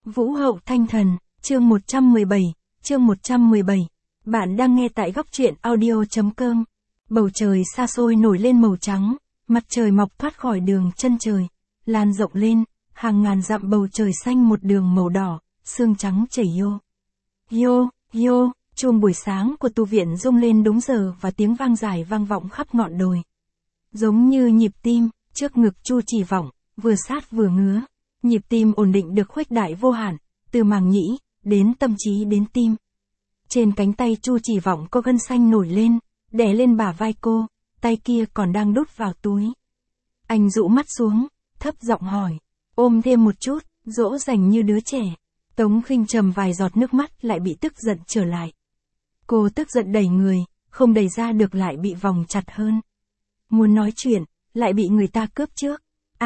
Vũ hậu thanh thần, chương 117, chương 117. Bạn đang nghe tại góc truyện audio.com. Bầu trời xa xôi nổi lên màu trắng, mặt trời mọc thoát khỏi đường chân trời, lan rộng lên, hàng ngàn dặm bầu trời xanh một đường màu đỏ, sương trắng chảy yo. Yo, yo, chuông buổi sáng của tu viện rung lên đúng giờ và tiếng vang dài vang vọng khắp ngọn đồi. Giống như nhịp tim, trước ngực Chu Chỉ Vọng, vừa sát vừa ngứa. Nhịp tim ổn định được khuếch đại vô hạn, từ màng nhĩ, đến tâm trí đến tim. Trên cánh tay Chu Chỉ Vọng có gân xanh nổi lên, đè lên bả vai cô, tay kia còn đang đút vào túi. Anh dụ mắt xuống, thấp giọng hỏi, ôm thêm một chút, dỗ dành như đứa trẻ. Tống Khinh Trầm vài giọt nước mắt lại bị tức giận trở lại. Cô tức giận đẩy người, không đẩy ra được lại bị vòng chặt hơn. Muốn nói chuyện, lại bị người ta cướp trước.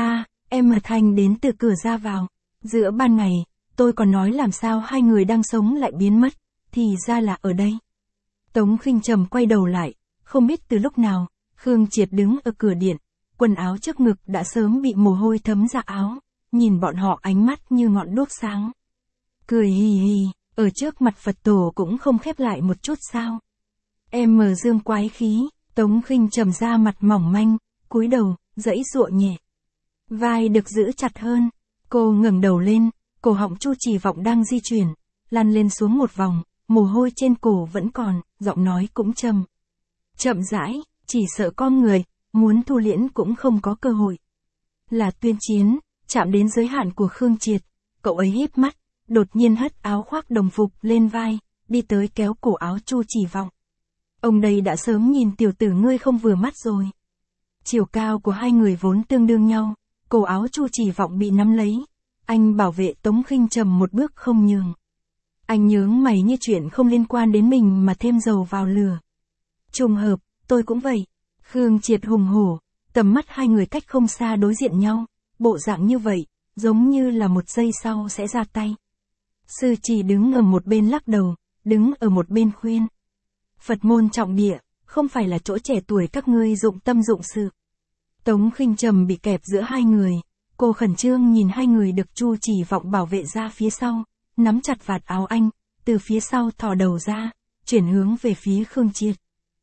Em mà Thanh đến từ cửa ra vào. Giữa ban ngày, tôi còn nói làm sao hai người đang sống lại biến mất, thì ra là ở đây. Tống Khinh Trầm quay đầu lại, không biết từ lúc nào, Khương Triệt đứng ở cửa điện, quần áo trước ngực đã sớm bị mồ hôi thấm ra áo, nhìn bọn họ ánh mắt như ngọn đuốc sáng. Cười hì hì, ở trước mặt Phật tổ cũng không khép lại một chút sao. Em mở dương quái khí, Tống Khinh Trầm ra mặt mỏng manh, cúi đầu, giãy giụa nhẹ. Vai được giữ chặt hơn, cô ngẩng đầu lên, cổ họng Chu Chỉ Vọng đang di chuyển, lăn lên xuống một vòng, mồ hôi trên cổ vẫn còn, giọng nói cũng trầm. Chậm rãi, chỉ sợ con người, muốn thu liễm cũng không có cơ hội. Là tuyên chiến, chạm đến giới hạn của Khương Triệt, cậu ấy híp mắt, đột nhiên hất áo khoác đồng phục lên vai, đi tới kéo cổ áo Chu Chỉ Vọng. Ông đây đã sớm nhìn tiểu tử ngươi không vừa mắt rồi. Chiều cao của hai người vốn tương đương nhau, cổ áo Chu Chỉ Vọng bị nắm lấy, anh bảo vệ Tống Khinh Trầm một bước không nhường. Anh nhướng mày như chuyện không liên quan đến mình mà thêm dầu vào lửa. Trùng hợp, tôi cũng vậy. Khương Triệt hùng hổ, tầm mắt hai người cách không xa đối diện nhau, bộ dạng như vậy, giống như là một giây sau sẽ ra tay. Sư Chỉ đứng ở một bên lắc đầu, đứng ở một bên khuyên. Phật môn trọng địa, không phải là chỗ trẻ tuổi các ngươi dụng tâm dụng sự. Tống Khinh Trầm bị kẹp giữa hai người, cô khẩn trương nhìn hai người được Chu Chỉ Vọng bảo vệ ra phía sau, nắm chặt vạt áo anh, từ phía sau thò đầu ra, chuyển hướng về phía Khương Triệt.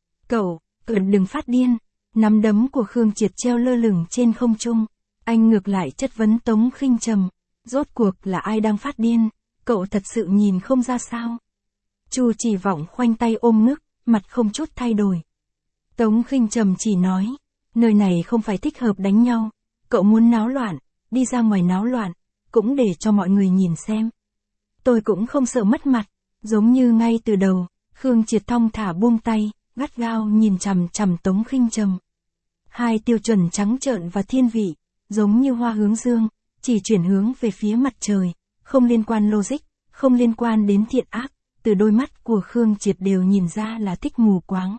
Cậu đừng phát điên, nắm đấm của Khương Triệt treo lơ lửng trên không trung, anh ngược lại chất vấn Tống Khinh Trầm, rốt cuộc là ai đang phát điên, cậu thật sự nhìn không ra sao. Chu Chỉ Vọng khoanh tay ôm ngực, mặt không chút thay đổi. Tống Khinh Trầm chỉ nói, nơi này không phải thích hợp đánh nhau, cậu muốn náo loạn, đi ra ngoài náo loạn, cũng để cho mọi người nhìn xem. Tôi cũng không sợ mất mặt, giống như ngay từ đầu, Khương Triệt thong thả buông tay, gắt gao nhìn chằm chằm Tống Khinh Trầm. Hai tiêu chuẩn trắng trợn và thiên vị, giống như hoa hướng dương, chỉ chuyển hướng về phía mặt trời, không liên quan logic, không liên quan đến thiện ác, từ đôi mắt của Khương Triệt đều nhìn ra là thích mù quáng.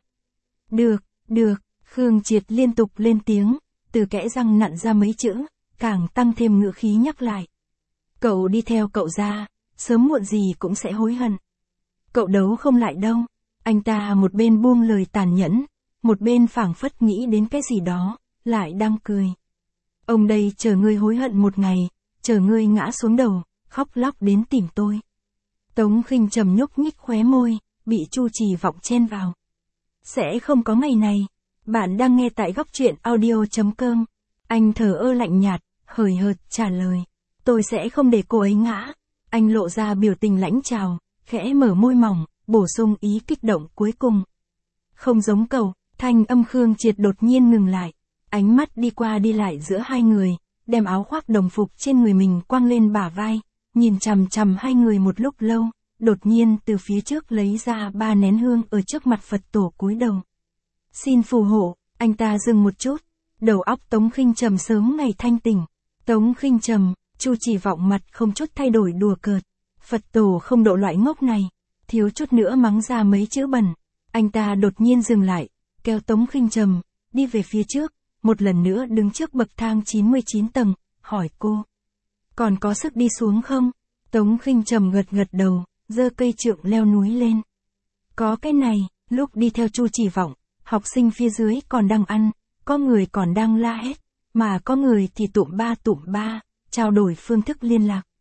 Được, Khương Triệt liên tục lên tiếng, từ kẽ răng nặn ra mấy chữ, càng tăng thêm ngữ khí nhắc lại. Cậu đi theo cậu ra, sớm muộn gì cũng sẽ hối hận. Cậu đấu không lại đâu. Anh ta một bên buông lời tàn nhẫn, một bên phảng phất nghĩ đến cái gì đó, lại đang cười. Ông đây chờ ngươi hối hận một ngày, chờ ngươi ngã xuống đầu, khóc lóc đến tìm tôi. Tống Khinh Trầm nhúc nhích khóe môi, bị Chu Chỉ Vọng chen vào. Sẽ không có ngày này. Bạn đang nghe tại góc truyện audio.com. Anh thờ ơ lạnh nhạt, hời hợt trả lời. Tôi sẽ không để cô ấy ngã. Anh lộ ra biểu tình lãnh trào, khẽ mở môi mỏng, bổ sung ý kích động cuối cùng. Không giống cậu, thanh âm Khương Triệt đột nhiên ngừng lại. Ánh mắt đi qua đi lại giữa hai người, đem áo khoác đồng phục trên người mình quăng lên bả vai, nhìn chằm chằm hai người một lúc lâu, đột nhiên từ phía trước lấy ra 3 nén hương ở trước mặt Phật tổ cúi đầu. Xin phù hộ, anh ta dừng một chút, đầu óc Tống Khinh Trầm sớm ngày thanh tỉnh. Tống Khinh Trầm, Chu Chỉ Vọng mặt không chút thay đổi đùa cợt. Phật tổ không độ loại ngốc này, thiếu chút nữa mắng ra mấy chữ bẩn. Anh ta đột nhiên dừng lại, kéo Tống Khinh Trầm, đi về phía trước, một lần nữa đứng trước bậc thang 99 tầng, hỏi cô. Còn có sức đi xuống không? Tống Khinh Trầm gật gật đầu, giơ cây trượng leo núi lên. Có cái này, lúc đi theo Chu Chỉ Vọng, học sinh phía dưới còn đang ăn, có người còn đang la hét, mà có người thì tụm ba, trao đổi phương thức liên lạc.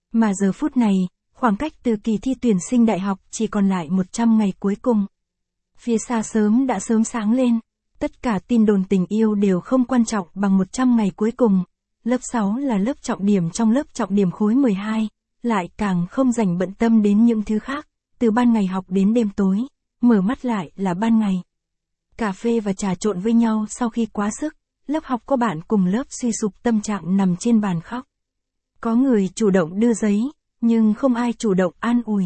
Mà giờ phút này, khoảng cách từ kỳ thi tuyển sinh đại học chỉ còn lại 100 ngày cuối cùng. Phía xa đã sớm sáng lên. Tất cả tin đồn tình yêu đều không quan trọng bằng 100 ngày cuối cùng. Lớp 6 là lớp trọng điểm trong lớp trọng điểm khối 12, lại càng không dành bận tâm đến những thứ khác, từ ban ngày học đến đêm tối, mở mắt lại là ban ngày. Cà phê và trà trộn với nhau sau khi quá sức, lớp học có bạn cùng lớp suy sụp tâm trạng nằm trên bàn khóc. Có người chủ động đưa giấy, nhưng không ai chủ động an ủi.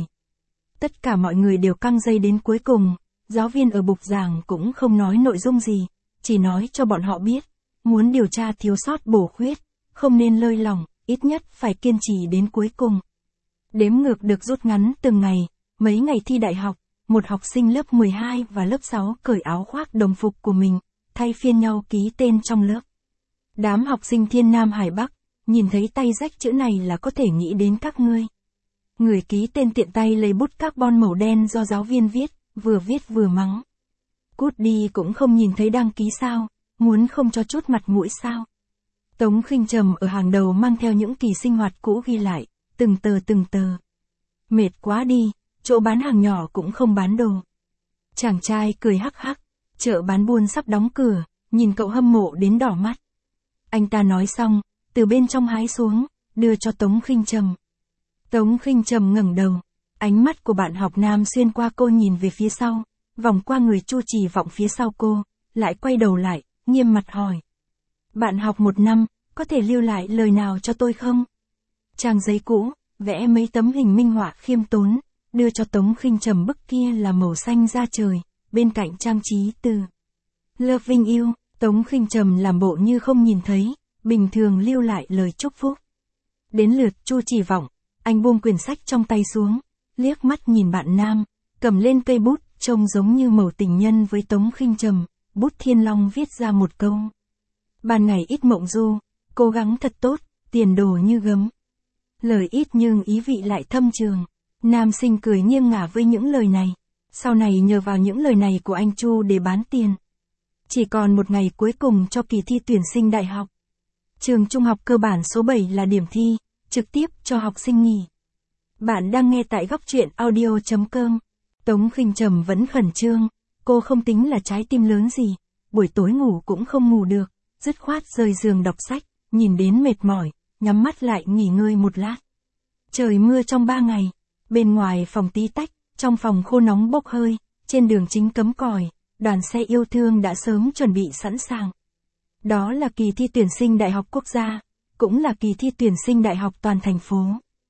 Tất cả mọi người đều căng dây đến cuối cùng, giáo viên ở bục giảng cũng không nói nội dung gì, chỉ nói cho bọn họ biết, muốn điều tra thiếu sót bổ khuyết, không nên lơi lỏng, ít nhất phải kiên trì đến cuối cùng. Đếm ngược được rút ngắn từng ngày, mấy ngày thi đại học, một học sinh lớp 12 và lớp 6 cởi áo khoác đồng phục của mình, thay phiên nhau ký tên trong lớp. Đám học sinh Thiên Nam Hải Bắc, nhìn thấy tay rách chữ này là có thể nghĩ đến các ngươi. Người ký tên tiện tay lấy bút carbon màu đen do giáo viên viết vừa mắng. Cút đi cũng không nhìn thấy đăng ký sao, muốn không cho chút mặt mũi sao. Tống Khinh Trầm ở hàng đầu mang theo những kỳ sinh hoạt cũ ghi lại, từng tờ. Mệt quá đi, chỗ bán hàng nhỏ cũng không bán đồ. Chàng trai cười hắc hắc, chợ bán buôn sắp đóng cửa, nhìn cậu hâm mộ đến đỏ mắt. Anh ta nói xong, từ bên trong hái xuống, đưa cho Tống Khinh Trầm. Tống Khinh Trầm ngẩng đầu, ánh mắt của bạn học nam xuyên qua cô nhìn về phía sau, vòng qua người Chu Chỉ Vọng phía sau cô, lại quay đầu lại, nghiêm mặt hỏi. Bạn học 1 năm, có thể lưu lại lời nào cho tôi không? Trang giấy cũ, vẽ mấy tấm hình minh họa khiêm tốn, đưa cho Tống Khinh Trầm. Bức kia là màu xanh da trời, bên cạnh trang trí từ Loving You. Tống Khinh Trầm làm bộ như không nhìn thấy, bình thường lưu lại lời chúc phúc. Đến lượt Chu Chỉ Vọng, anh buông quyển sách trong tay xuống, liếc mắt nhìn bạn nam, cầm lên cây bút, trông giống như mẩu tình nhân với Tống Khinh Trầm, bút thiên long viết ra một câu. Ban ngày ít mộng du, cố gắng thật tốt, tiền đồ như gấm. Lời ít nhưng ý vị lại thâm trường. Nam sinh cười nghiêng ngả với những lời này. Sau này nhờ vào những lời này của anh Chu để bán tiền. Chỉ còn một ngày cuối cùng cho kỳ thi tuyển sinh đại học. Trường trung học cơ bản số 7 là điểm thi, trực tiếp cho học sinh nghỉ. Bạn đang nghe tại góc truyện audio.com. Tống Khinh Trầm vẫn khẩn trương, cô không tính là trái tim lớn gì, buổi tối ngủ cũng không ngủ được, dứt khoát rời giường đọc sách, nhìn đến mệt mỏi, nhắm mắt lại nghỉ ngơi một lát. Trời mưa trong 3 ngày, bên ngoài phòng tí tách, trong phòng khô nóng bốc hơi, trên đường chính cấm còi, đoàn xe yêu thương đã sớm chuẩn bị sẵn sàng. Đó là kỳ thi tuyển sinh đại học quốc gia, cũng là kỳ thi tuyển sinh đại học toàn thành phố.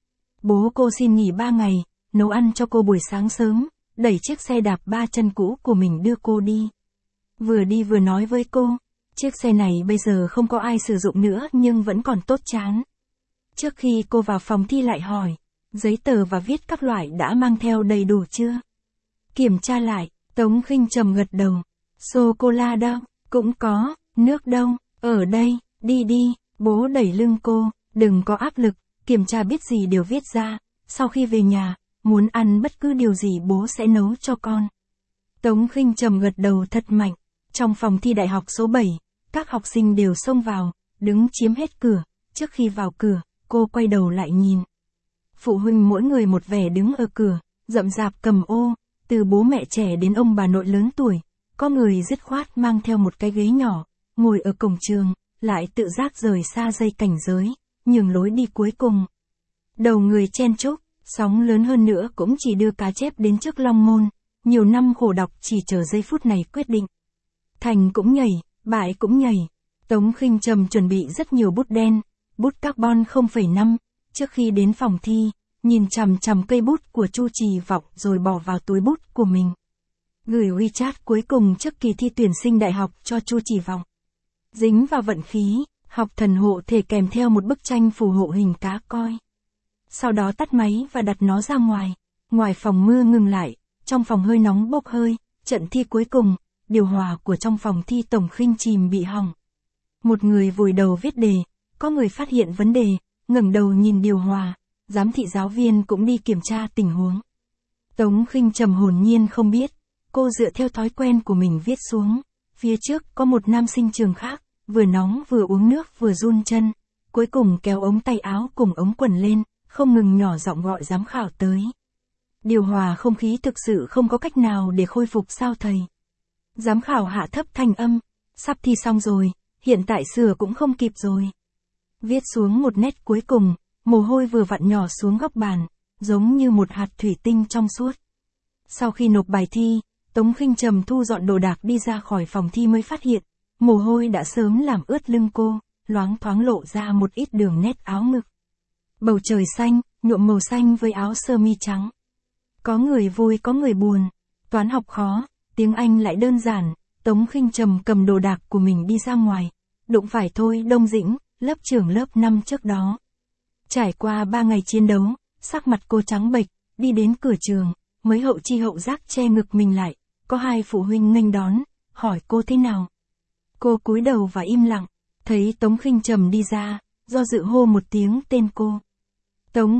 Bố cô xin nghỉ 3 ngày, nấu ăn cho cô buổi sáng sớm, đẩy chiếc xe đạp 3 chân cũ của mình đưa cô đi. Vừa đi vừa nói với cô, chiếc xe này bây giờ không có ai sử dụng nữa nhưng vẫn còn tốt chán. Trước khi cô vào phòng thi lại hỏi, giấy tờ và viết các loại đã mang theo đầy đủ chưa? Kiểm tra lại, Tống Khinh Trầm gật đầu. Sô-cô-la đâu? Cũng có. Nước đâu? Ở đây, đi đi. Bố đẩy lưng cô, đừng có áp lực, kiểm tra biết gì đều viết ra. Sau khi về nhà, muốn ăn bất cứ điều gì bố sẽ nấu cho con. Tống Khinh Trầm gật đầu thật mạnh. Trong phòng thi đại học số 7, các học sinh đều xông vào, đứng chiếm hết cửa. Trước khi vào cửa, cô quay đầu lại nhìn. Phụ huynh mỗi người một vẻ đứng ở cửa, rậm rạp cầm ô, từ bố mẹ trẻ đến ông bà nội lớn tuổi. Có người dứt khoát mang theo một cái ghế nhỏ, ngồi ở cổng trường, lại tự giác rời xa dây cảnh giới, nhường lối đi cuối cùng. Đầu người chen chúc, sóng lớn hơn nữa cũng chỉ đưa cá chép đến trước Long Môn, nhiều năm khổ đọc chỉ chờ giây phút này quyết định. Thành cũng nhảy, bại cũng nhảy. Tống Khinh Trầm chuẩn bị rất nhiều bút đen, bút carbon 0,5, trước khi đến phòng thi, nhìn chằm chằm cây bút của Chu Chỉ Vọng rồi bỏ vào túi bút của mình. Gửi WeChat cuối cùng trước kỳ thi tuyển sinh đại học cho Chu Chỉ Vọng. Dính vào vận khí, học thần hộ thể kèm theo một bức tranh phù hộ hình cá coi. Sau đó tắt máy và đặt nó ra ngoài. Ngoài phòng mưa ngừng lại, trong phòng hơi nóng bốc hơi, trận thi cuối cùng, điều hòa của trong phòng thi Tổng Khinh chìm bị hỏng. Một người vùi đầu viết đề, có người phát hiện vấn đề, ngẩng đầu nhìn điều hòa, giám thị giáo viên cũng đi kiểm tra tình huống. Tống Khinh Trầm hồn nhiên không biết, cô dựa theo thói quen của mình viết xuống. Phía trước có một nam sinh trường khác, vừa nóng vừa uống nước vừa run chân, cuối cùng kéo ống tay áo cùng ống quần lên, không ngừng nhỏ giọng gọi giám khảo tới. Điều hòa không khí thực sự không có cách nào để khôi phục sao thầy? Giám khảo hạ thấp thanh âm, sắp thi xong rồi, hiện tại sửa cũng không kịp rồi. Viết xuống một nét cuối cùng, mồ hôi vừa vặn nhỏ xuống góc bàn, giống như một hạt thủy tinh trong suốt. Sau khi nộp bài thi, Tống Khinh Trầm thu dọn đồ đạc đi ra khỏi phòng thi mới phát hiện, mồ hôi đã sớm làm ướt lưng cô, loáng thoáng lộ ra một ít đường nét áo ngực. Bầu trời xanh, nhuộm màu xanh với áo sơ mi trắng. Có người vui có người buồn, toán học khó, tiếng Anh lại đơn giản, Tống Khinh Trầm cầm đồ đạc của mình đi ra ngoài, đụng phải Thôi Đông Dĩnh, lớp trưởng lớp 5 trước đó. Trải qua 3 ngày chiến đấu, sắc mặt cô trắng bệch, đi đến cửa trường, mới hậu chi hậu giác che ngực mình lại, có 2 phụ huynh nghênh đón, hỏi cô thế nào. Cô cúi đầu và im lặng, thấy Tống Khinh Trầm đi ra, do dự hô một tiếng tên cô. Tống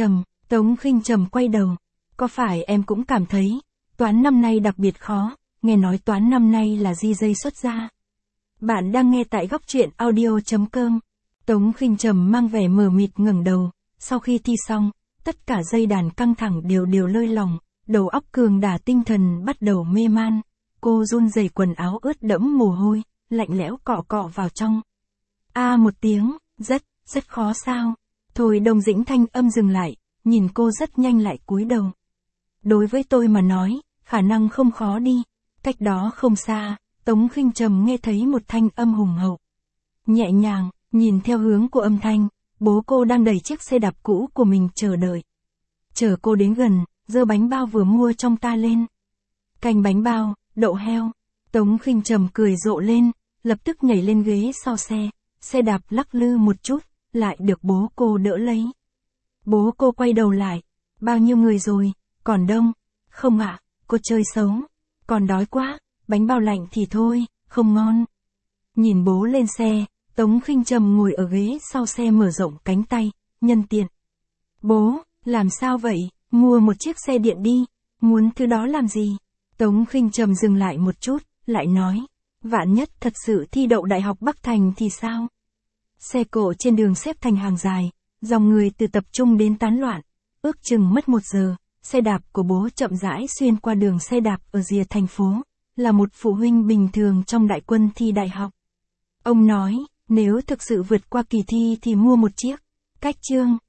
Khinh Trầm quay đầu, có phải em cũng cảm thấy, toán năm nay đặc biệt khó, nghe nói toán năm nay là DJ xuất ra. Bạn đang nghe tại góc truyện audio.com. Tống Khinh Trầm mang vẻ mờ mịt ngẩng đầu, sau khi thi xong, tất cả dây đàn căng thẳng đều lơi lỏng, đầu óc cường đả tinh thần bắt đầu mê man, cô run rẩy quần áo ướt đẫm mồ hôi, lạnh lẽo cọ cọ vào trong. Một tiếng, rất khó sao? Thôi Đông Dĩnh thanh âm dừng lại, nhìn cô rất nhanh lại cúi đầu. Đối với tôi mà nói, khả năng không khó đi. Cách đó không xa, Tống Khinh Trầm nghe thấy một thanh âm hùng hậu. Nhẹ nhàng, nhìn theo hướng của âm thanh, bố cô đang đẩy chiếc xe đạp cũ của mình chờ đợi. Chờ cô đến gần, giơ bánh bao vừa mua trong ta lên. Canh bánh bao, đậu heo. Tống Khinh Trầm cười rộ lên, lập tức nhảy lên ghế sau xe đạp lắc lư một chút, lại được bố cô đỡ lấy. Bố cô quay đầu lại, bao nhiêu người rồi, còn đông, không ạ, cô chơi xấu, còn đói quá, bánh bao lạnh thì thôi, không ngon. Nhìn bố lên xe, Tống Khinh Trầm ngồi ở ghế sau xe mở rộng cánh tay, nhân tiện. Bố, làm sao vậy, mua một chiếc xe điện đi, muốn thứ đó làm gì? Tống Khinh Trầm dừng lại một chút, lại nói, vạn nhất thật sự thi đậu Đại học Bắc Thành thì sao? Xe cộ trên đường xếp thành hàng dài, dòng người từ tập trung đến tán loạn, ước chừng mất 1 giờ, xe đạp của bố chậm rãi xuyên qua đường xe đạp ở rìa thành phố, là một phụ huynh bình thường trong đại quân thi đại học. Ông nói, nếu thực sự vượt qua kỳ thi thì mua một chiếc, cách chương.